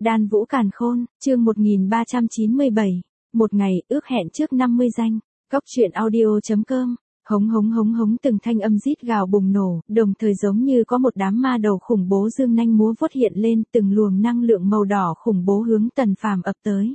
Đan Vũ Càn Khôn, chương 1397. Một ngày, ước hẹn trước 50 danh. Góc truyện audio.com. Hống hống hống hống, từng thanh âm rít gào bùng nổ, đồng thời giống như có một đám ma đầu khủng bố dương nanh múa vuốt hiện lên, từng luồng năng lượng màu đỏ khủng bố hướng Tần Phàm ập tới.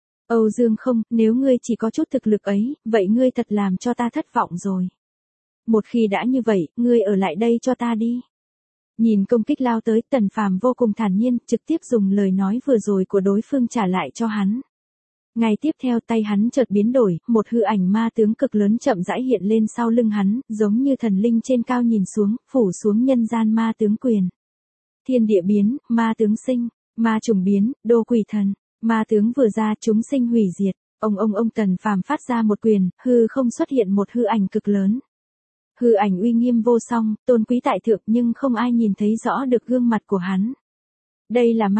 Âu Dương không, nếu ngươi chỉ có chút thực lực ấy, vậy ngươi thật làm cho ta thất vọng rồi. Một khi đã như vậy, ngươi ở lại đây cho ta đi. Nhìn công kích lao tới, Tần Phàm vô cùng thản nhiên, trực tiếp dùng lời nói vừa rồi của đối phương trả lại cho hắn. Ngay tiếp theo tay hắn chợt biến đổi, một hư ảnh ma tướng cực lớn chậm rãi hiện lên sau lưng hắn, giống như thần linh trên cao nhìn xuống, phủ xuống nhân gian ma tướng quyền. Thiên địa biến, ma tướng sinh, ma trùng biến, đô quỷ thần, ma tướng vừa ra chúng sinh hủy diệt, ông Tần Phàm phát ra một quyền, hư không xuất hiện một hư ảnh cực lớn. Hư ảnh uy nghiêm vô song, tôn quý tại thượng nhưng không ai nhìn thấy rõ được gương mặt của hắn. Đây là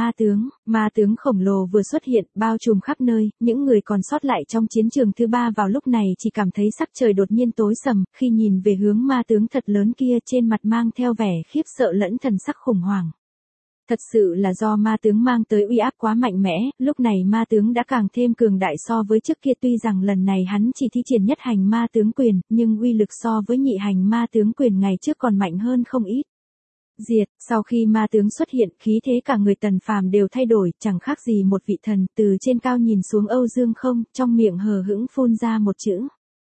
ma tướng khổng lồ vừa xuất hiện, bao trùm khắp nơi, những người còn sót lại trong chiến trường thứ ba vào lúc này chỉ cảm thấy sắc trời đột nhiên tối sầm, khi nhìn về hướng ma tướng thật lớn kia trên mặt mang theo vẻ khiếp sợ lẫn thần sắc khủng hoảng. Thật sự là do ma tướng mang tới uy áp quá mạnh mẽ, lúc này ma tướng đã càng thêm cường đại so với trước kia, tuy rằng lần này hắn chỉ thi triển nhất hành ma tướng quyền, nhưng uy lực so với nhị hành ma tướng quyền ngày trước còn mạnh hơn không ít. Diệt, sau khi ma tướng xuất hiện, khí thế cả người Tần Phàm đều thay đổi, chẳng khác gì một vị thần, từ trên cao nhìn xuống Âu Dương không, trong miệng hờ hững phun ra một chữ.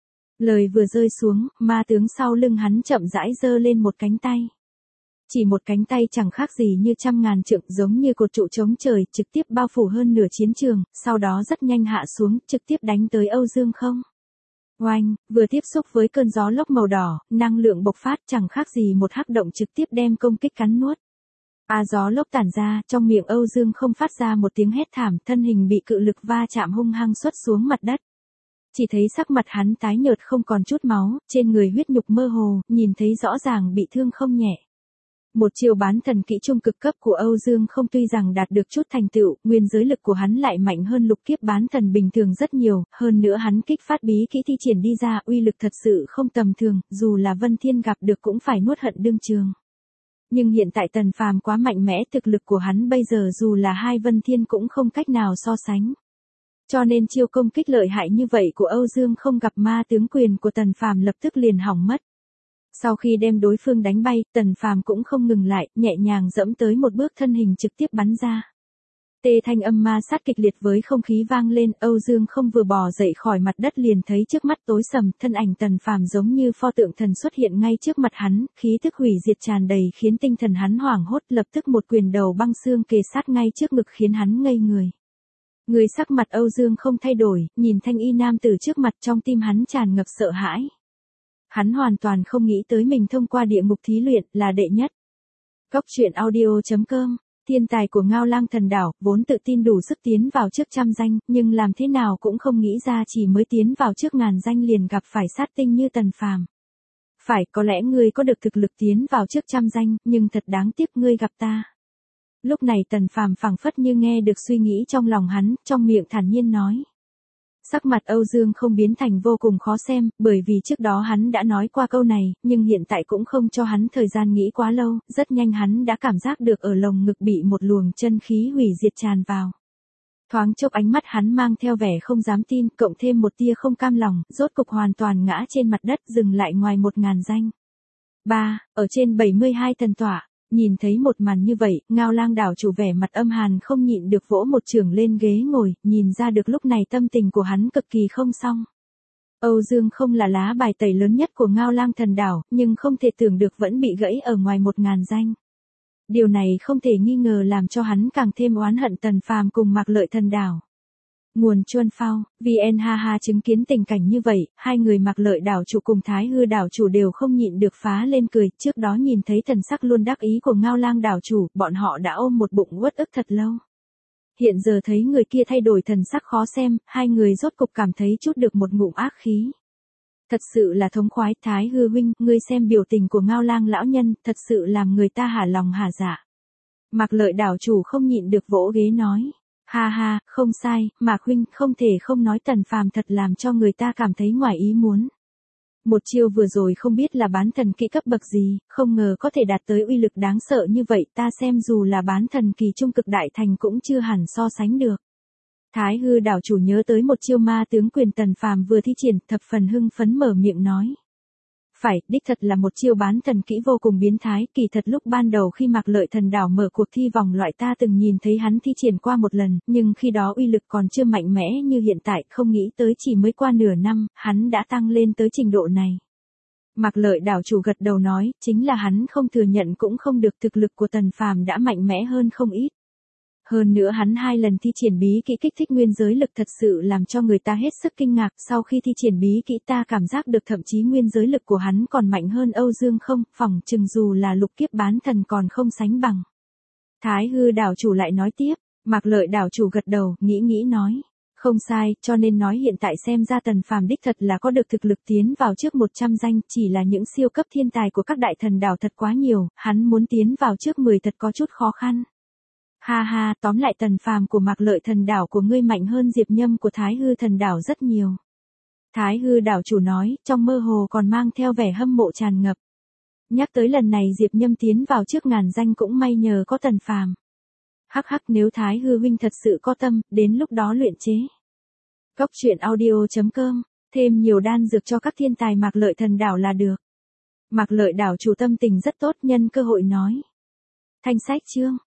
Lời vừa rơi xuống, ma tướng sau lưng hắn chậm rãi giơ lên một cánh tay. Chỉ một cánh tay chẳng khác gì như trăm ngàn trượng, giống như cột trụ chống trời, trực tiếp bao phủ hơn nửa chiến trường, sau đó rất nhanh hạ xuống, trực tiếp đánh tới Âu Dương không. Oanh, vừa tiếp xúc với cơn gió lốc màu đỏ, năng lượng bộc phát chẳng khác gì một hắc động trực tiếp đem công kích cắn nuốt. Gió lốc tản ra, trong miệng Âu Dương không phát ra một tiếng hét thảm, thân hình bị cự lực va chạm hung hăng xuất xuống mặt đất. Chỉ thấy sắc mặt hắn tái nhợt không còn chút máu, trên người huyết nhục mơ hồ, nhìn thấy rõ ràng bị thương không nhẹ. Một chiêu bán thần kỹ trung cực cấp của Âu Dương không tuy rằng đạt được chút thành tựu, nguyên giới lực của hắn lại mạnh hơn lục kiếp bán thần bình thường rất nhiều, hơn nữa hắn kích phát bí kỹ thi triển đi ra uy lực thật sự không tầm thường, dù là Vân Thiên gặp được cũng phải nuốt hận đương trường. Nhưng hiện tại Tần Phàm quá mạnh mẽ, thực lực của hắn bây giờ dù là hai Vân Thiên cũng không cách nào so sánh. Cho nên chiêu công kích lợi hại như vậy của Âu Dương không gặp ma tướng quyền của Tần Phàm lập tức liền hỏng mất. Sau khi đem đối phương đánh bay, Tần Phàm cũng không ngừng lại, nhẹ nhàng dẫm tới một bước, thân hình trực tiếp bắn ra. Tê thanh âm ma sát kịch liệt với không khí vang lên, Âu Dương không vừa bò dậy khỏi mặt đất liền thấy trước mắt tối sầm, thân ảnh Tần Phàm giống như pho tượng thần xuất hiện ngay trước mặt hắn, khí tức hủy diệt tràn đầy khiến tinh thần hắn hoảng hốt, lập tức một quyền đầu băng xương kề sát ngay trước ngực khiến hắn ngây người. Người sắc mặt Âu Dương không thay đổi, nhìn thanh y nam tử trước mặt, trong tim hắn tràn ngập sợ hãi. Hắn hoàn toàn không nghĩ tới mình thông qua địa ngục thí luyện là đệ nhất. Góc truyện audio.com. Thiên tài của Ngao Lang Thần Đảo, vốn tự tin đủ sức tiến vào trước trăm danh, nhưng làm thế nào cũng không nghĩ ra chỉ mới tiến vào trước ngàn danh liền gặp phải sát tinh như Tần Phàm. Phải, có lẽ ngươi có được thực lực tiến vào trước trăm danh, nhưng thật đáng tiếc ngươi gặp ta. Lúc này Tần Phàm phảng phất như nghe được suy nghĩ trong lòng hắn, trong miệng thản nhiên nói. Sắc mặt Âu Dương không biến thành vô cùng khó xem, bởi vì trước đó hắn đã nói qua câu này, nhưng hiện tại cũng không cho hắn thời gian nghĩ quá lâu, rất nhanh hắn đã cảm giác được ở lồng ngực bị một luồng chân khí hủy diệt tràn vào. Thoáng chốc ánh mắt hắn mang theo vẻ không dám tin, cộng thêm một tia không cam lòng, rốt cục hoàn toàn ngã trên mặt đất, dừng lại ngoài 1000 danh. Ở trên 72 thần tọa. Nhìn thấy một màn như vậy, Ngao Lang đảo chủ vẻ mặt âm hàn không nhịn được vỗ một chưởng lên ghế ngồi, nhìn ra được lúc này tâm tình của hắn cực kỳ không xong. Âu Dương không là lá bài tẩy lớn nhất của Ngao Lang thần đảo, nhưng không thể tưởng được vẫn bị gãy ở ngoài 1000 danh. Điều này không thể nghi ngờ làm cho hắn càng thêm oán hận Tần Phàm cùng Mạc Lợi thần đảo. Nguồn Chuân Phao, VN ha chứng kiến tình cảnh như vậy, hai người Mạc Lợi đảo chủ cùng Thái Hư đảo chủ đều không nhịn được phá lên cười, trước đó nhìn thấy thần sắc luôn đắc ý của Ngao Lang đảo chủ, bọn họ đã ôm một bụng uất ức thật lâu. Hiện giờ thấy người kia thay đổi thần sắc khó xem, hai người rốt cục cảm thấy chút được một ngụm ác khí. Thật sự là thống khoái, Thái Hư huynh, ngươi xem biểu tình của Ngao Lang lão nhân, thật sự làm người ta hả lòng hả dạ. Mạc Lợi đảo chủ không nhịn được vỗ ghế nói. Ha, không sai, Mạc huynh, không thể không nói Tần Phàm thật làm cho người ta cảm thấy ngoài ý muốn. Một chiêu vừa rồi không biết là bán thần kỹ cấp bậc gì, không ngờ có thể đạt tới uy lực đáng sợ như vậy, ta xem dù là bán thần kỳ trung cực đại thành cũng chưa hẳn so sánh được. Thái hư đảo chủ nhớ tới một chiêu ma tướng quyền Tần Phàm vừa thi triển, thập phần hưng phấn mở miệng nói. Phải, đích thật là một chiêu bán thần kỹ vô cùng biến thái, kỳ thật lúc ban đầu khi Mạc Lợi Thần Đảo mở cuộc thi vòng loại ta từng nhìn thấy hắn thi triển qua một lần, nhưng khi đó uy lực còn chưa mạnh mẽ như hiện tại, không nghĩ tới chỉ mới qua nửa năm, hắn đã tăng lên tới trình độ này. Mạc Lợi đảo chủ gật đầu nói, chính là hắn không thừa nhận cũng không được, thực lực của Tần Phàm đã mạnh mẽ hơn không ít. Hơn nữa hắn 2 lần thi triển bí kỹ kích thích nguyên giới lực thật sự làm cho người ta hết sức kinh ngạc, sau khi thi triển bí kỹ ta cảm giác được thậm chí nguyên giới lực của hắn còn mạnh hơn Âu Dương không, phỏng chừng dù là lục kiếp bán thần còn không sánh bằng. Thái hư đảo chủ lại nói tiếp, Mạc Lợi đảo chủ gật đầu, nghĩ nói. Không sai, cho nên nói hiện tại xem ra Tần Phàm đích thật là có được thực lực tiến vào trước 100 danh, chỉ là những siêu cấp thiên tài của các đại thần đảo thật quá nhiều, hắn muốn tiến vào trước 10 thật có chút khó khăn. Ha ha, tóm lại Tần Phàm của Mạc Lợi thần đảo của ngươi mạnh hơn Diệp Nhâm của Thái hư thần đảo rất nhiều. Thái hư đảo chủ nói, trong mơ hồ còn mang theo vẻ hâm mộ tràn ngập. Nhắc tới lần này Diệp Nhâm tiến vào trước 1000 danh cũng may nhờ có Tần Phàm. Hắc hắc, nếu Thái hư huynh thật sự có tâm, đến lúc đó luyện chế. Cốc truyện audio.com, thêm nhiều đan dược cho các thiên tài Mạc Lợi thần đảo là được. Mạc Lợi đảo chủ tâm tình rất tốt, nhân cơ hội nói. Thanh sách chương